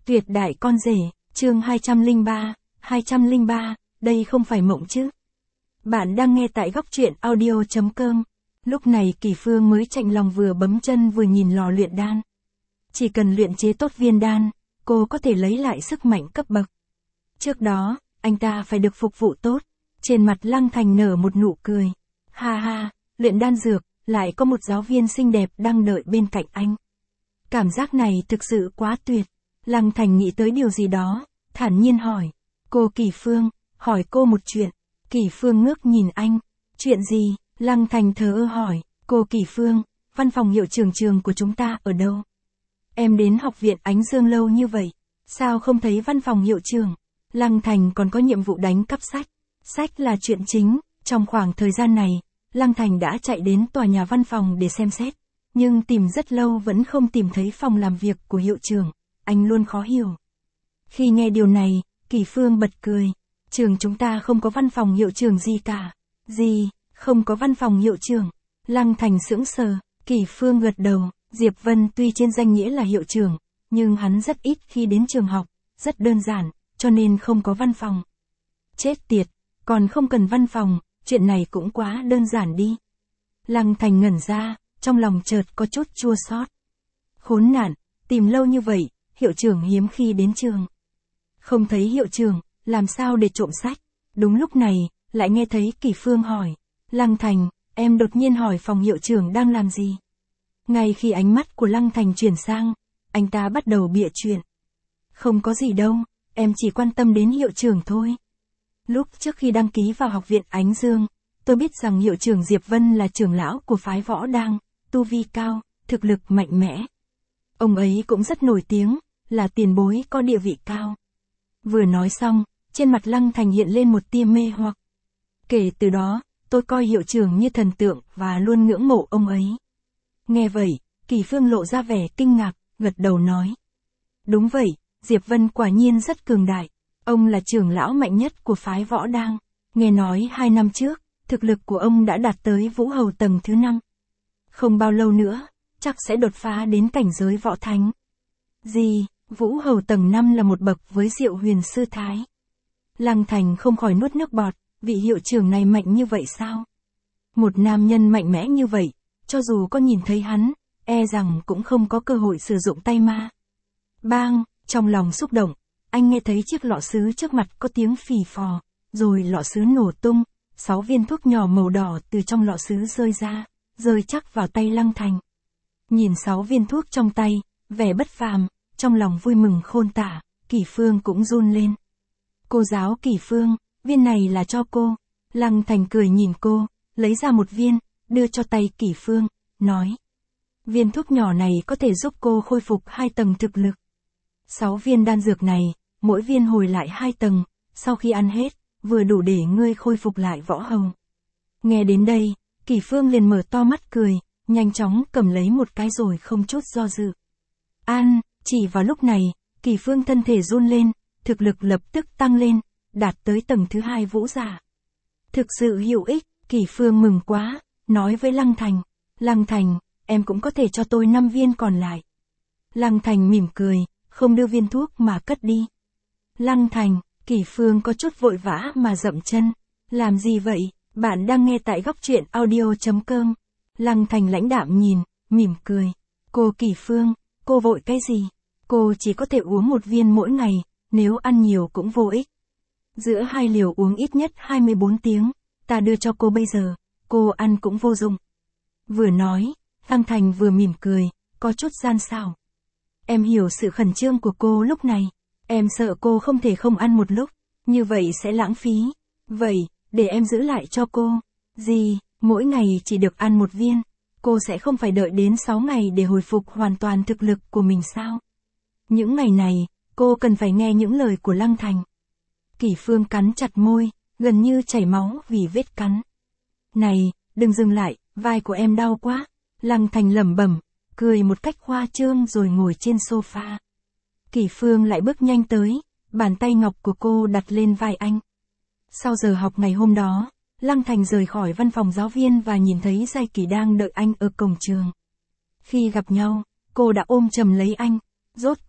Tuyệt đại con rể, chương 203, đây không phải mộng chứ. Bạn đang nghe tại góc truyện audio.com. Lúc này Kỳ Phương mới chạnh lòng vừa bấm chân vừa nhìn lò luyện đan. Chỉ cần luyện chế tốt viên đan, cô có thể lấy lại sức mạnh cấp bậc. Trước đó, anh ta phải được phục vụ tốt. Trên mặt Lăng Thành nở một nụ cười. Ha ha, luyện đan dược, lại có một giáo viên xinh đẹp đang đợi bên cạnh anh. Cảm giác này thực sự quá tuyệt. Lăng Thành nghĩ tới điều gì đó, thản nhiên hỏi. Cô Kỳ Phương, hỏi cô một chuyện. Kỳ Phương ngước nhìn anh. Chuyện gì? Lăng Thành thờ ơ hỏi. Cô Kỳ Phương, văn phòng hiệu trưởng trường của chúng ta ở đâu? Em đến học viện Ánh Dương lâu như vậy, sao không thấy văn phòng hiệu trưởng? Lăng Thành còn có nhiệm vụ đánh cắp sách. Sách là chuyện chính, trong khoảng thời gian này, Lăng Thành đã chạy đến tòa nhà văn phòng để xem xét. Nhưng tìm rất lâu vẫn không tìm thấy phòng làm việc của hiệu trưởng, anh luôn khó hiểu. Khi nghe điều này, Kỳ Phương bật cười. Trường chúng ta không có văn phòng hiệu trưởng gì cả. Gì, không có văn phòng hiệu trưởng? Lăng Thành sững sờ, Kỳ Phương gật đầu. Diệp Vân tuy trên danh nghĩa là hiệu trưởng, nhưng hắn rất ít khi đến trường học, rất đơn giản, cho nên không có văn phòng. Chết tiệt, còn không cần văn phòng, chuyện này cũng quá đơn giản đi. Lăng Thành ngẩn ra, trong lòng chợt có chút chua xót. Khốn nạn, tìm lâu như vậy, hiệu trưởng hiếm khi đến trường. Không thấy hiệu trưởng, làm sao để trộm sách? Đúng lúc này, lại nghe thấy Kỳ Phương hỏi. Lăng Thành, em đột nhiên hỏi phòng hiệu trưởng đang làm gì? Ngay khi ánh mắt của Lăng Thành chuyển sang, anh ta bắt đầu bịa chuyện. Không có gì đâu, em chỉ quan tâm đến hiệu trưởng thôi. Lúc trước khi đăng ký vào học viện Ánh Dương, tôi biết rằng hiệu trưởng Diệp Vân là trưởng lão của phái Võ Đang, tu vi cao, thực lực mạnh mẽ. Ông ấy cũng rất nổi tiếng, là tiền bối có địa vị cao. Vừa nói xong, trên mặt Lăng Thành hiện lên một tia mê hoặc. Kể từ đó, tôi coi hiệu trưởng như thần tượng và luôn ngưỡng mộ ông ấy. Nghe vậy, Kỳ Phương lộ ra vẻ kinh ngạc, gật đầu nói. Đúng vậy, Diệp Vân quả nhiên rất cường đại. Ông là trưởng lão mạnh nhất của phái Võ Đang. Nghe nói 2 năm trước, thực lực của ông đã đạt tới Vũ Hầu tầng thứ 5. Không bao lâu nữa, chắc sẽ đột phá đến cảnh giới võ thánh. Gì, Vũ Hầu tầng 5 là một bậc với Diệu Huyền Sư Thái. Lăng Thành không khỏi nuốt nước bọt, vị hiệu trưởng này mạnh như vậy sao? Một nam nhân mạnh mẽ như vậy, cho dù có nhìn thấy hắn, e rằng cũng không có cơ hội sử dụng tay ma. Bang, trong lòng xúc động, anh nghe thấy chiếc lọ sứ trước mặt có tiếng phì phò, rồi lọ sứ nổ tung, 6 viên thuốc nhỏ màu đỏ từ trong lọ sứ rơi ra, rơi chắc vào tay Lăng Thành. Nhìn 6 viên thuốc trong tay, vẻ bất phàm, trong lòng vui mừng khôn tả, Kỳ Phương cũng run lên. Cô giáo Kỳ Phương, viên này là cho cô. Lăng Thành cười nhìn cô, lấy ra một viên, đưa cho tay Kỳ Phương, nói. Viên thuốc nhỏ này có thể giúp cô khôi phục 2 tầng thực lực. 6 viên đan dược này, mỗi viên hồi lại 2 tầng, sau khi ăn hết, vừa đủ để ngươi khôi phục lại võ hầu. Nghe đến đây, Kỳ Phương liền mở to mắt cười, nhanh chóng cầm lấy một cái rồi không chút do dự. Ăn, chỉ vào lúc này, Kỳ Phương thân thể run lên, thực lực lập tức tăng lên, đạt tới tầng thứ 2 vũ giả. Thực sự hữu ích, Kỳ Phương mừng quá, nói với Lăng Thành. Lăng Thành, em cũng có thể cho tôi 5 viên còn lại. Lăng Thành mỉm cười, không đưa viên thuốc mà cất đi. Lăng Thành, Kỳ Phương có chút vội vã mà dậm chân. Làm gì vậy? Bạn đang nghe tại góc truyện audio.com. Lăng Thành lãnh đạm nhìn, mỉm cười. Cô Kỳ Phương, cô vội cái gì? Cô chỉ có thể uống 1 viên mỗi ngày, nếu ăn nhiều cũng vô ích. Giữa 2 liều uống ít nhất 24 tiếng, ta đưa cho cô bây giờ, cô ăn cũng vô dụng. Vừa nói, Lăng Thành vừa mỉm cười, có chút gian xảo. Em hiểu sự khẩn trương của cô lúc này, em sợ cô không thể không ăn một lúc, như vậy sẽ lãng phí. Vậy, để em giữ lại cho cô. Gì, mỗi ngày chỉ được ăn 1 viên, cô sẽ không phải đợi đến 6 ngày để hồi phục hoàn toàn thực lực của mình sao? Những ngày này, cô cần phải nghe những lời của Lăng Thành. Kỳ Phương cắn chặt môi, gần như chảy máu vì vết cắn. Này, đừng dừng lại, vai của em đau quá. Lăng Thành lẩm bẩm, cười một cách khoa trương rồi ngồi trên sofa. Kỳ Phương lại bước nhanh tới, bàn tay ngọc của cô đặt lên vai anh. Sau giờ học ngày hôm đó, Lăng Thành rời khỏi văn phòng giáo viên và nhìn thấy Giai Kỳ đang đợi anh ở cổng trường. Khi gặp nhau, cô đã ôm chầm lấy anh. Rốt cuộc,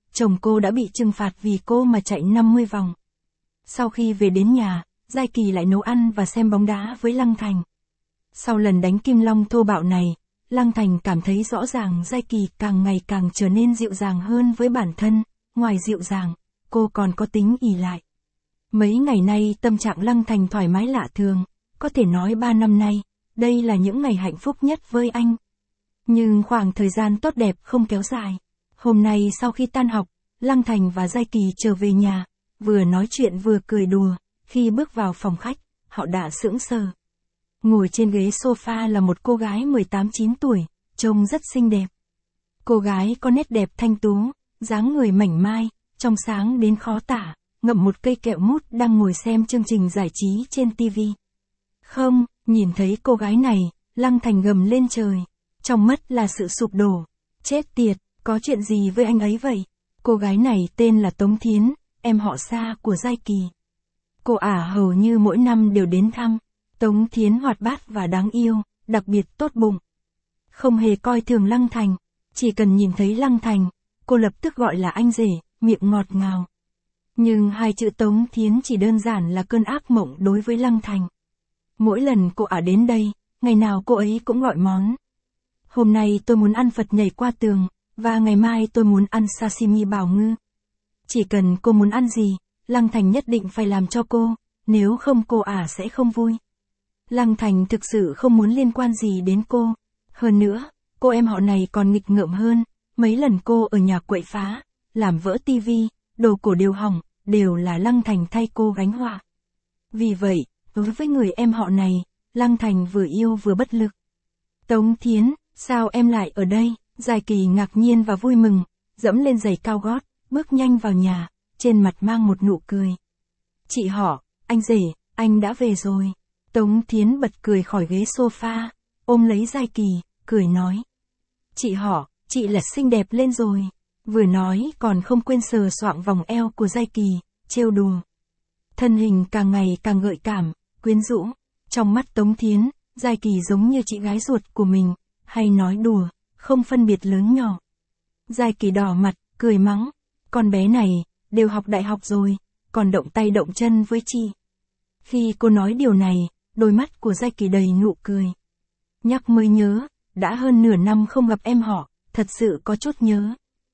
chồng cô đã bị trừng phạt vì cô mà chạy 50 vòng. Sau khi về đến nhà, Giai Kỳ lại nấu ăn và xem bóng đá với Lăng Thành. Sau lần đánh Kim Long thô bạo này, Lăng Thành cảm thấy rõ ràng Giai Kỳ càng ngày càng trở nên dịu dàng hơn với bản thân, ngoài dịu dàng, cô còn có tính ỷ lại. Mấy ngày nay tâm trạng Lăng Thành thoải mái lạ thường, có thể nói 3 năm nay, đây là những ngày hạnh phúc nhất với anh. Nhưng khoảng thời gian tốt đẹp không kéo dài. Hôm nay sau khi tan học, Lăng Thành và Giai Kỳ trở về nhà, vừa nói chuyện vừa cười đùa, khi bước vào phòng khách, họ đã sững sờ. Ngồi trên ghế sofa là một cô gái 18-19 tuổi, trông rất xinh đẹp. Cô gái có nét đẹp thanh tú, dáng người mảnh mai, trong sáng đến khó tả, ngậm một cây kẹo mút đang ngồi xem chương trình giải trí trên TV. Không, nhìn thấy cô gái này, Lăng Thành gầm lên trời, trong mắt là sự sụp đổ. Chết tiệt, có chuyện gì với anh ấy vậy? Cô gái này tên là Tống Thiến, em họ xa của Giai Kỳ. Cô ả hầu như mỗi năm đều đến thăm. Tống Thiến hoạt bát và đáng yêu, đặc biệt tốt bụng. Không hề coi thường Lăng Thành, chỉ cần nhìn thấy Lăng Thành, cô lập tức gọi là anh rể, miệng ngọt ngào. Nhưng hai chữ Tống Thiến chỉ đơn giản là cơn ác mộng đối với Lăng Thành. Mỗi lần cô ả đến đây, ngày nào cô ấy cũng gọi món. Hôm nay tôi muốn ăn Phật nhảy qua tường, và ngày mai tôi muốn ăn sashimi bào ngư. Chỉ cần cô muốn ăn gì, Lăng Thành nhất định phải làm cho cô, nếu không cô ả sẽ không vui. Lăng Thành thực sự không muốn liên quan gì đến cô. Hơn nữa, cô em họ này còn nghịch ngợm hơn, mấy lần cô ở nhà quậy phá, làm vỡ tivi, đồ cổ đều hỏng, đều là Lăng Thành thay cô gánh họa. Vì vậy, đối với người em họ này, Lăng Thành vừa yêu vừa bất lực. Tống Thiến, sao em lại ở đây? Giai Kỳ ngạc nhiên và vui mừng, dẫm lên giày cao gót, bước nhanh vào nhà, trên mặt mang một nụ cười. Chị họ, anh rể, anh đã về rồi. Tống Thiến bật cười khỏi ghế sofa, ôm lấy Giai Kỳ, cười nói. Chị họ, chị là xinh đẹp lên rồi. Vừa nói còn không quên sờ soạng vòng eo của Giai Kỳ, trêu đùa. Thân hình càng ngày càng gợi cảm, quyến rũ. Trong mắt Tống Thiến, Giai Kỳ giống như chị gái ruột của mình, hay nói đùa, không phân biệt lớn nhỏ. Giai Kỳ đỏ mặt, cười mắng. Con bé này, đều học đại học rồi, còn động tay động chân với chị. Khi cô nói điều này, đôi mắt của Giai Kỳ đầy nụ cười. Nhắc mới nhớ, đã hơn nửa năm không gặp em họ, thật sự có chút nhớ.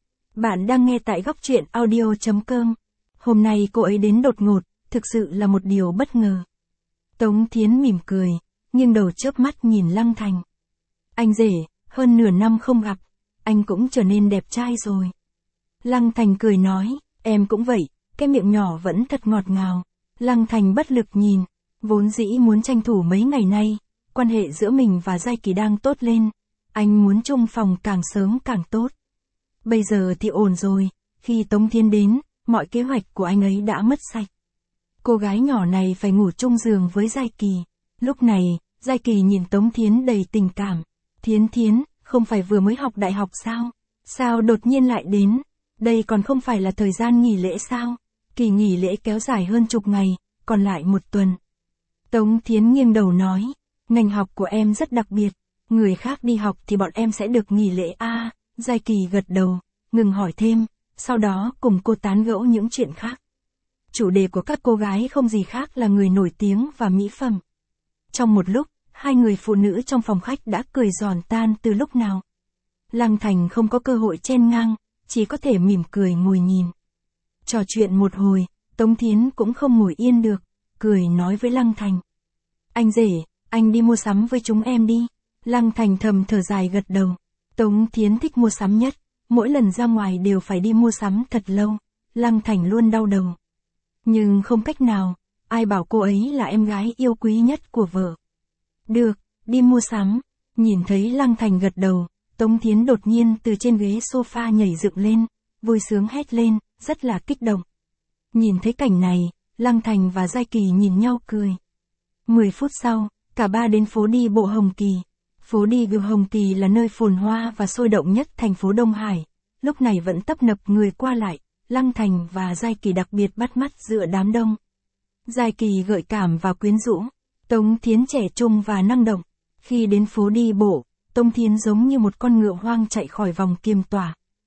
Bạn đang nghe tại góc truyện audio.com. Hôm nay cô ấy đến đột ngột, thực sự là một điều bất ngờ. Tống Thiến mỉm cười, nghiêng đầu chớp mắt nhìn Lăng Thành. Anh rể, hơn nửa năm không gặp, anh cũng trở nên đẹp trai rồi. Lăng Thành cười nói, em cũng vậy, cái miệng nhỏ vẫn thật ngọt ngào. Lăng Thành bất lực nhìn, vốn dĩ muốn tranh thủ mấy ngày nay, quan hệ giữa mình và Giai Kỳ đang tốt lên, anh muốn chung phòng càng sớm càng tốt. Bây giờ thì ổn rồi, khi Tống Thiến đến, mọi kế hoạch của anh ấy đã mất sạch. Cô gái nhỏ này phải ngủ chung giường với Giai Kỳ. Lúc này, Giai Kỳ nhìn Tống Thiến đầy tình cảm. Thiến, không phải vừa mới học đại học sao? Sao đột nhiên lại đến? Đây còn không phải là thời gian nghỉ lễ sao? Kỳ nghỉ lễ kéo dài hơn chục ngày, còn lại 1 tuần. Tống Thiến nghiêng đầu nói, ngành học của em rất đặc biệt, người khác đi học thì bọn em sẽ được nghỉ lễ à? Giai Kỳ gật đầu, ngừng hỏi thêm, sau đó cùng cô tán gẫu những chuyện khác. Chủ đề của các cô gái không gì khác là người nổi tiếng và mỹ phẩm. Trong một lúc, hai người phụ nữ trong phòng khách đã cười giòn tan từ lúc nào. Lăng Thành không có cơ hội chen ngang, chỉ có thể mỉm cười ngồi nhìn. Trò chuyện một hồi, Tống Thiến cũng không ngồi yên được, cười nói với Lăng Thành. Anh rể, anh đi mua sắm với chúng em đi. Lăng Thành thầm thở dài gật đầu. Tống Thiến thích mua sắm nhất, mỗi lần ra ngoài đều phải đi mua sắm thật lâu. Lăng Thành luôn đau đầu. Nhưng không cách nào, ai bảo cô ấy là em gái yêu quý nhất của vợ. Được, đi mua sắm. Nhìn thấy Lăng Thành gật đầu, Tống Thiến đột nhiên từ trên ghế sofa nhảy dựng lên, vui sướng hét lên, rất là kích động. Nhìn thấy cảnh này, Lăng Thành và Giai Kỳ nhìn nhau cười. 10 phút sau, cả ba đến phố đi bộ Hồng Kỳ. Phố đi bộ Hồng Kỳ là nơi phồn hoa và sôi động nhất thành phố Đông Hải. Lúc này vẫn tấp nập người qua lại, Lăng Thành và Giai Kỳ đặc biệt bắt mắt giữa đám đông. Giai Kỳ gợi cảm và quyến rũ, Tống Thiến trẻ trung và năng động. Khi đến phố đi bộ, Tống Thiến giống như một con ngựa hoang chạy khỏi vòng kiềm tỏa.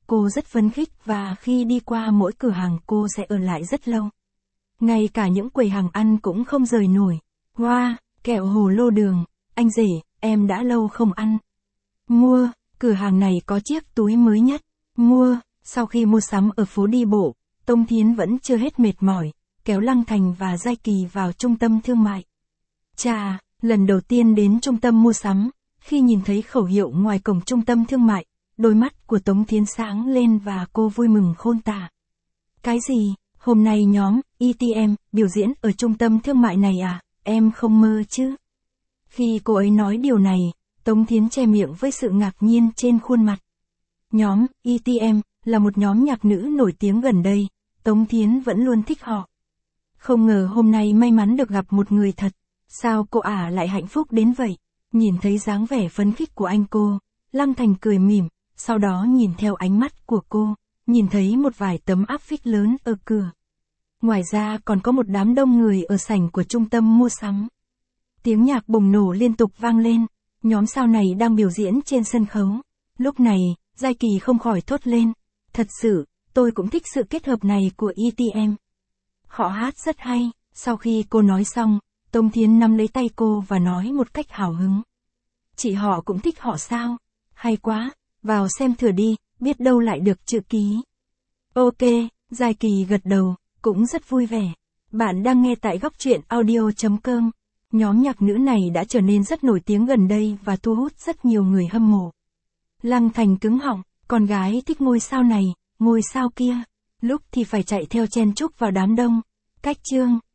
cô rất phấn khích và khi đi qua mỗi cửa hàng cô sẽ ở lại rất lâu. Ngay cả những quầy hàng ăn cũng không rời nổi. Wow, kẹo hồ lô đường, anh rể, em đã lâu không ăn. Mua, cửa hàng này có chiếc túi mới nhất. Mua, sau khi mua sắm ở phố đi bộ, Tống Thiến vẫn chưa hết mệt mỏi, kéo Lăng Thành và Giai Kỳ vào trung tâm thương mại. Chà, lần đầu tiên đến trung tâm mua sắm, khi nhìn thấy khẩu hiệu ngoài cổng trung tâm thương mại, đôi mắt của Tống Thiến sáng lên và cô vui mừng khôn tả. Cái gì, hôm nay nhóm ETM biểu diễn ở trung tâm thương mại này à, em không mơ chứ? Khi cô ấy nói điều này, Tống Thiến che miệng với sự ngạc nhiên trên khuôn mặt. Nhóm ETM là một nhóm nhạc nữ nổi tiếng gần đây, Tống Thiến vẫn luôn thích họ. Không ngờ hôm nay may mắn được gặp một người thật, sao cô ả lại hạnh phúc đến vậy? Nhìn thấy dáng vẻ phấn khích của anh cô, Lăng Thành cười mỉm, sau đó nhìn theo ánh mắt của cô, nhìn thấy một vài tấm áp phích lớn ở cửa. Ngoài ra còn có một đám đông người ở sảnh của trung tâm mua sắm. Tiếng nhạc bùng nổ liên tục vang lên, nhóm sao này đang biểu diễn trên sân khấu. Lúc này, Giai Kỳ không khỏi thốt lên, thật sự, tôi cũng thích sự kết hợp này của ETM. Họ hát rất hay, sau khi cô nói xong, Tống Thiến nắm lấy tay cô và nói một cách hào hứng. Chị họ cũng thích họ sao? Hay quá, vào xem thử đi, biết đâu lại được chữ ký. Ok, Giai Kỳ gật đầu, cũng rất vui vẻ. Bạn đang nghe tại góc truyện audio.com. Nhóm nhạc nữ này đã trở nên rất nổi tiếng gần đây và thu hút rất nhiều người hâm mộ. Lăng Thành cứng họng, con gái thích ngôi sao này, ngôi sao kia. Lúc thì phải chạy theo chen chúc vào đám đông. Cách chương